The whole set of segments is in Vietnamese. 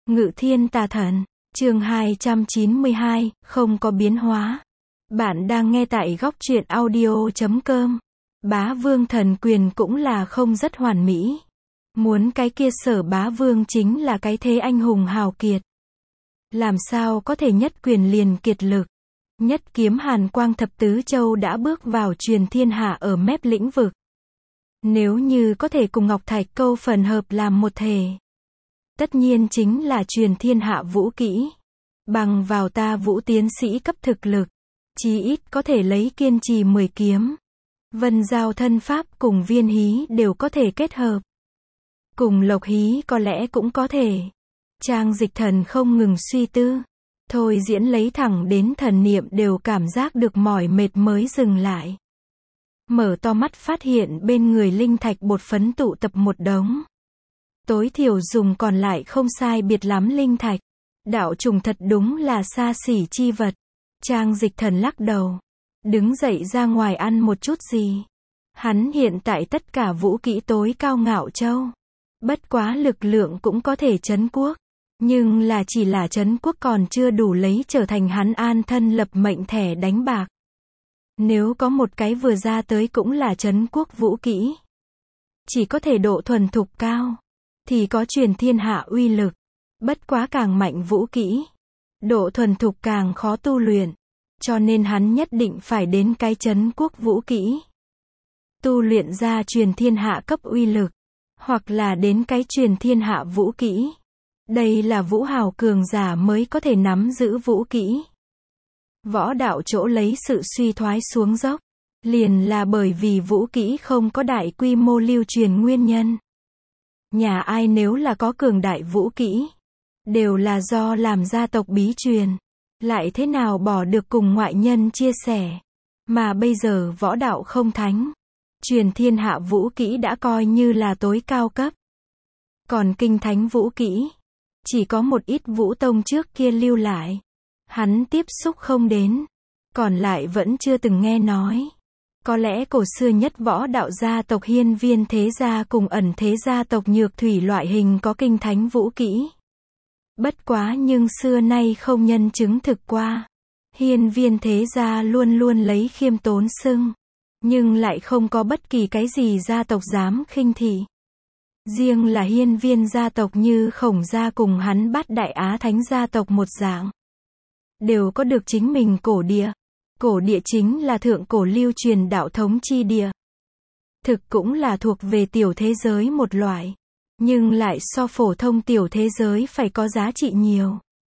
Ngự thiên tà thần, chương 292, không có biến hóa. Bạn đang nghe tại góc truyện audio.com. Bá vương thần quyền cũng là không rất hoàn mỹ. Muốn cái kia Sở Bá Vương chính là cái thế anh hùng hào kiệt. Làm sao có thể nhất quyền liền kiệt lực. Nhất kiếm hàn quang thập tứ châu đã bước vào truyền thiên hạ ở mép lĩnh vực. Nếu như có thể cùng Ngọc Thạch Câu phần hợp làm một thể, tất nhiên chính là truyền thiên hạ vũ kỹ. Bằng vào ta Vũ tiến sĩ cấp thực lực, chí ít có thể lấy kiên trì 10 kiếm. Vân giao thân pháp cùng viên hí đều có thể kết hợp. Cùng lộc hí có lẽ cũng có thể. Trang Dịch Thần không ngừng suy tư. Thôi diễn lấy thẳng đến thần niệm đều cảm giác được mỏi mệt mới dừng lại. Mở to mắt phát hiện bên người linh thạch bột phấn tụ tập một đống. Tối thiểu dùng còn lại không sai biệt lắm linh thạch. Đạo trùng thật đúng là xa xỉ chi vật. Trang Dịch Thần lắc đầu. Đứng dậy ra ngoài ăn một chút gì. Hắn hiện tại tất cả vũ kỹ tối cao ngạo châu. Bất quá lực lượng cũng có thể trấn quốc. Nhưng là chỉ là trấn quốc còn chưa đủ lấy trở thành hắn an thân lập mệnh thẻ đánh bạc. Nếu có một cái vừa ra tới cũng là trấn quốc vũ kỹ. Chỉ có thể độ thuần thục cao. Thì có truyền thiên hạ uy lực. Bất quá càng mạnh vũ kỹ. Độ thuần thục càng khó tu luyện. Cho nên hắn nhất định phải đến cái trấn quốc vũ kỹ. Tu luyện ra truyền thiên hạ cấp uy lực. Hoặc là đến cái truyền thiên hạ vũ kỹ. Đây là vũ hào cường giả mới có thể nắm giữ vũ kỹ. Võ đạo chỗ lấy sự suy thoái xuống dốc. Liền là bởi vì vũ kỹ không có đại quy mô lưu truyền nguyên nhân. Nhà ai nếu là có cường đại vũ kỹ. Đều là do làm gia tộc bí truyền. Lại thế nào bỏ được cùng ngoại nhân chia sẻ. Mà bây giờ võ đạo không thánh. Truyền thiên hạ vũ kỹ đã coi như là tối cao cấp. Còn kinh thánh vũ kỹ. Chỉ có một ít vũ tông trước kia lưu lại. Hắn tiếp xúc không đến. Còn lại vẫn chưa từng nghe nói. Có lẽ cổ xưa nhất võ đạo gia tộc Hiên Viên thế gia cùng ẩn thế gia tộc Nhược Thủy loại hình có kinh thánh vũ kỹ. Bất quá nhưng xưa nay không nhân chứng thực qua. Hiên Viên thế gia luôn luôn lấy khiêm tốn xưng. Nhưng lại không có bất kỳ cái gì gia tộc dám khinh thị. Riêng là Hiên Viên gia tộc như Khổng gia cùng hắn Bát Đại Á Thánh gia tộc một dạng. Đều có được chính mình cổ địa. Cổ địa chính là thượng cổ lưu truyền đạo thống chi địa. Thực cũng là thuộc về tiểu thế giới một loại. Nhưng lại so phổ thông tiểu thế giới phải có giá trị nhiều.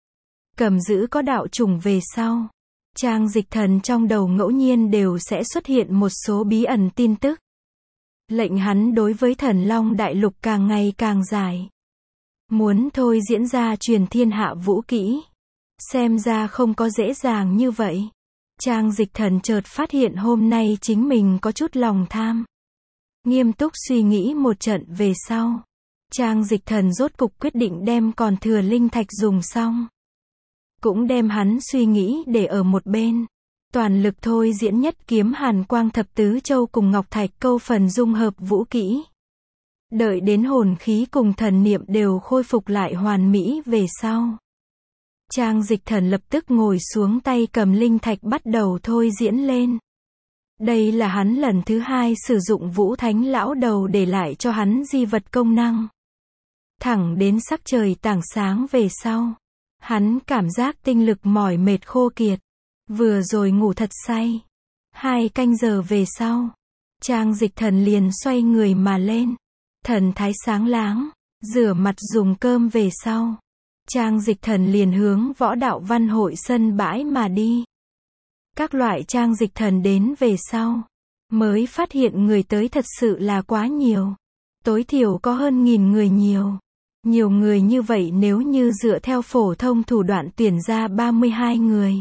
Cầm giữ có đạo chủng về sau. Trang Dịch Thần trong đầu ngẫu nhiên đều sẽ xuất hiện một số bí ẩn tin tức. Lệnh hắn đối với Thần Long Đại Lục càng ngày càng dài. Muốn thôi diễn ra truyền thiên hạ vũ kỹ. Xem ra không có dễ dàng như vậy. Trang Dịch Thần chợt phát hiện hôm nay chính mình có chút lòng tham. Nghiêm túc suy nghĩ một trận về sau. Trang Dịch Thần rốt cục quyết định đem còn thừa linh thạch dùng xong. Cũng đem hắn suy nghĩ để ở một bên. Toàn lực thôi diễn nhất kiếm hàn quang thập tứ châu cùng Ngọc Thạch Câu phần dung hợp vũ kỹ. Đợi đến hồn khí cùng thần niệm đều khôi phục lại hoàn mỹ về sau. Trang Dịch Thần lập tức ngồi xuống tay cầm linh thạch bắt đầu thôi diễn lên. Đây là hắn lần thứ 2 sử dụng Vũ Thánh lão đầu để lại cho hắn di vật công năng. Thẳng đến sắc trời tảng sáng về sau. Hắn cảm giác tinh lực mỏi mệt khô kiệt. Vừa rồi ngủ thật say. 2 canh giờ về sau. Trang Dịch Thần liền xoay người mà lên. Thần thái sáng láng. Rửa mặt dùng cơm về sau. Trang Dịch Thần liền hướng võ đạo văn hội sân bãi mà đi. Các loại Trang Dịch Thần đến về sau. Mới phát hiện người tới thật sự là quá nhiều. Tối thiểu có hơn 1000 người nhiều. Nhiều người như vậy nếu như dựa theo phổ thông thủ đoạn tuyển ra 32 người.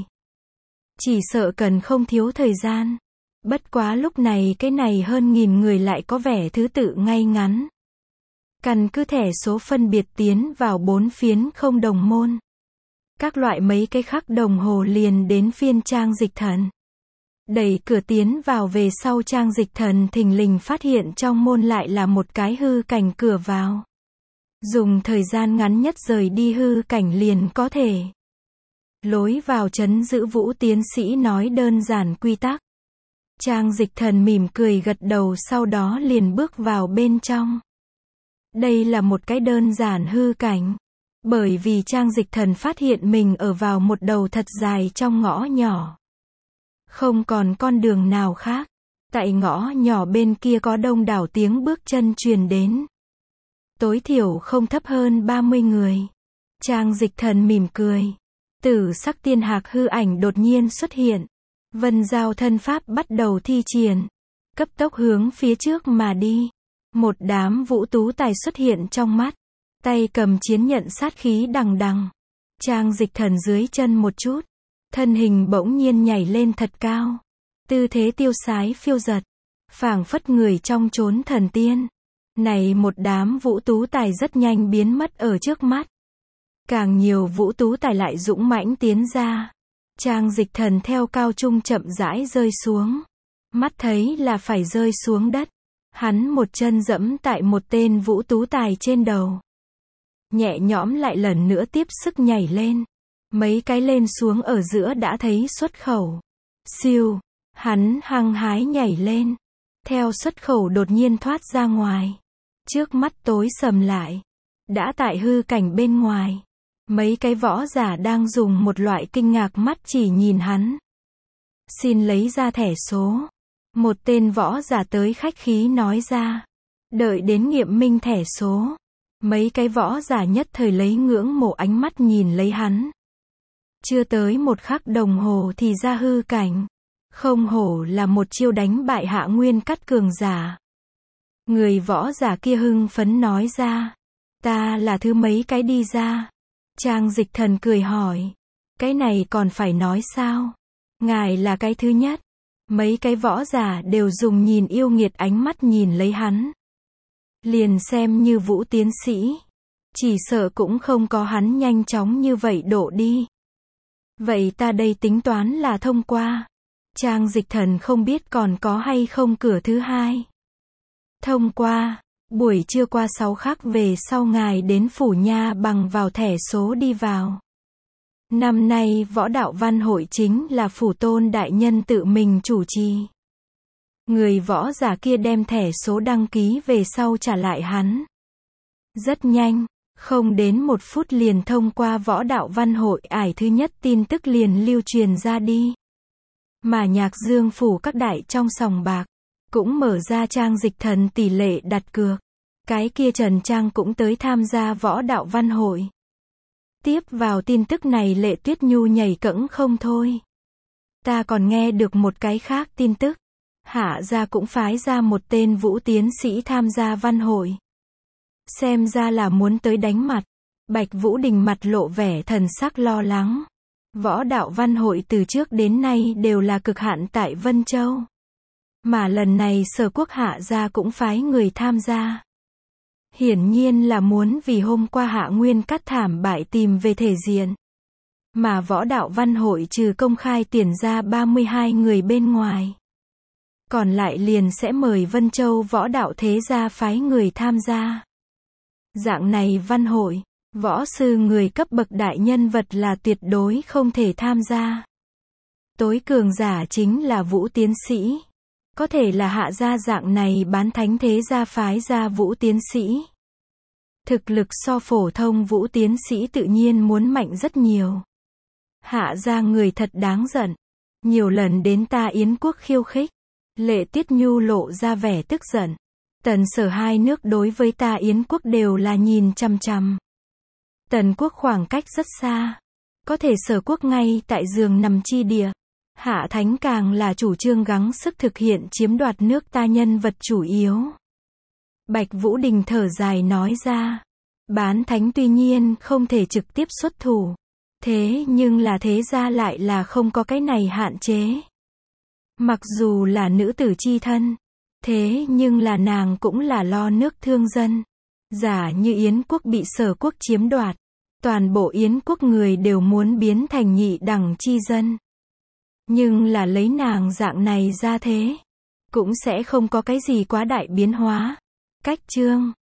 Chỉ sợ cần không thiếu thời gian. Bất quá lúc này cái này hơn 1000 người lại có vẻ thứ tự ngay ngắn. Căn cứ thẻ số phân biệt tiến vào 4 phiến không đồng môn. Các loại mấy cái khắc đồng hồ liền đến phiên Trang Dịch Thần. Đẩy cửa tiến vào về sau Trang Dịch Thần thình lình phát hiện trong môn lại là một cái hư cảnh cửa vào. Dùng thời gian ngắn nhất rời đi hư cảnh liền có thể. Lối vào trấn giữ Vũ tiến sĩ nói đơn giản quy tắc. Trang Dịch Thần mỉm cười gật đầu sau đó liền bước vào bên trong. Đây là một cái đơn giản hư cảnh. Bởi vì Trang Dịch Thần phát hiện mình ở vào một đầu thật dài trong ngõ nhỏ. Không còn con đường nào khác. Tại ngõ nhỏ bên kia có đông đảo tiếng bước chân truyền đến. Tối thiểu không thấp hơn 30 người. Trang Dịch Thần mỉm cười. Tử sắc tiên hạc hư ảnh đột nhiên xuất hiện. Vân Giao thân pháp bắt đầu thi triển. Cấp tốc hướng phía trước mà đi. Một đám vũ tú tài xuất hiện trong mắt. Tay cầm chiến nhận sát khí đằng đằng. Trang Dịch Thần dưới chân một chút. Thân hình bỗng nhiên nhảy lên thật cao. Tư thế tiêu sái phiêu dật. Phảng phất người trong chốn thần tiên. Này một đám vũ tú tài rất nhanh biến mất ở trước mắt. Càng nhiều vũ tú tài lại dũng mãnh tiến ra. Trang Dịch Thần theo cao trung chậm rãi rơi xuống. Mắt thấy là phải rơi xuống đất. Hắn một chân dẫm tại một tên vũ tú tài trên đầu. Nhẹ nhõm lại lần nữa tiếp sức nhảy lên. Mấy cái lên xuống ở giữa đã thấy xuất khẩu. Siêu, hắn hăng hái nhảy lên. Theo xuất khẩu đột nhiên thoát ra ngoài. Trước mắt tối sầm lại. Đã tại hư cảnh bên ngoài. Mấy cái võ giả đang dùng một loại kinh ngạc mắt chỉ nhìn hắn. Xin lấy ra thẻ số. Một tên võ giả tới khách khí nói ra. Đợi đến nghiệm minh thẻ số. Mấy cái võ giả nhất thời lấy ngưỡng mộ ánh mắt nhìn lấy hắn. Chưa tới một khắc đồng hồ thì ra hư cảnh. Không hổ là một chiêu đánh bại Hạ Nguyên Cắt cường giả. Người võ giả kia hưng phấn nói ra. Ta là thứ mấy cái đi ra. Trang Dịch Thần cười hỏi. Cái này còn phải nói sao? Ngài là cái thứ nhất. Mấy cái võ giả đều dùng nhìn yêu nghiệt ánh mắt nhìn lấy hắn. Liền xem như Vũ tiến sĩ. Chỉ sợ cũng không có hắn nhanh chóng như vậy độ đi. Vậy ta đây tính toán là thông qua. Trang Dịch Thần không biết còn có hay không cửa thứ hai. Thông qua. Buổi trưa qua 6 khắc về sau ngài đến phủ nha bằng vào thẻ số đi vào. Năm nay võ đạo văn hội chính là phủ tôn đại nhân tự mình chủ trì. Người võ giả kia đem thẻ số đăng ký về sau trả lại hắn. Rất nhanh, không đến 1 phút liền thông qua võ đạo văn hội ải thứ nhất tin tức liền lưu truyền ra đi. Mà Nhạc Dương phủ các đại trong sòng bạc, cũng mở ra Trang Dịch Thần tỷ lệ đặt cược. Cái kia Trần Trang cũng tới tham gia võ đạo văn hội. Tiếp vào tin tức này Lệ Tuyết Nhu nhảy cẫng không thôi. Ta còn nghe được một cái khác tin tức. Hạ gia cũng phái ra một tên Vũ tiến sĩ tham gia văn hội. Xem ra là muốn tới đánh mặt. Bạch Vũ Đình mặt lộ vẻ thần sắc lo lắng. Võ đạo văn hội từ trước đến nay đều là cực hạn tại Vân Châu. Mà lần này Sở Quốc Hạ gia cũng phái người tham gia. Hiển nhiên là muốn vì hôm qua Hạ Nguyên Cắt thảm bại tìm về thể diện. Mà võ đạo văn hội trừ công khai tuyển ra 32 người bên ngoài. Còn lại liền sẽ mời Vân Châu võ đạo thế gia phái người tham gia. Dạng này văn hội, võ sư người cấp bậc đại nhân vật là tuyệt đối không thể tham gia. Tối cường giả chính là Vũ tiến sĩ. Có thể là Hạ gia dạng này bán thánh thế gia phái ra Vũ tiến sĩ. Thực lực so phổ thông Vũ tiến sĩ tự nhiên muốn mạnh rất nhiều. Hạ gia người thật đáng giận. Nhiều lần đến ta Yến quốc khiêu khích. Lệ Tuyết Nhu lộ ra vẻ tức giận. Tần Sở hai nước đối với ta Yến quốc đều là nhìn chằm chằm. Tần quốc khoảng cách rất xa. Có thể Sở quốc ngay tại giường nằm chi địa. Hạ Thánh càng là chủ trương gắng sức thực hiện chiếm đoạt nước ta nhân vật chủ yếu. Bạch Vũ Đình thở dài nói ra. Bán thánh tuy nhiên không thể trực tiếp xuất thủ. Thế nhưng là thế gia lại là không có cái này hạn chế. Mặc dù là nữ tử chi thân. Thế nhưng là nàng cũng là lo nước thương dân. Giả như Yến quốc bị Sở quốc chiếm đoạt. Toàn bộ Yến quốc người đều muốn biến thành nhị đẳng chi dân. Nhưng là lấy nàng dạng này ra thế. Cũng sẽ không có cái gì quá đại biến hóa. Cách chương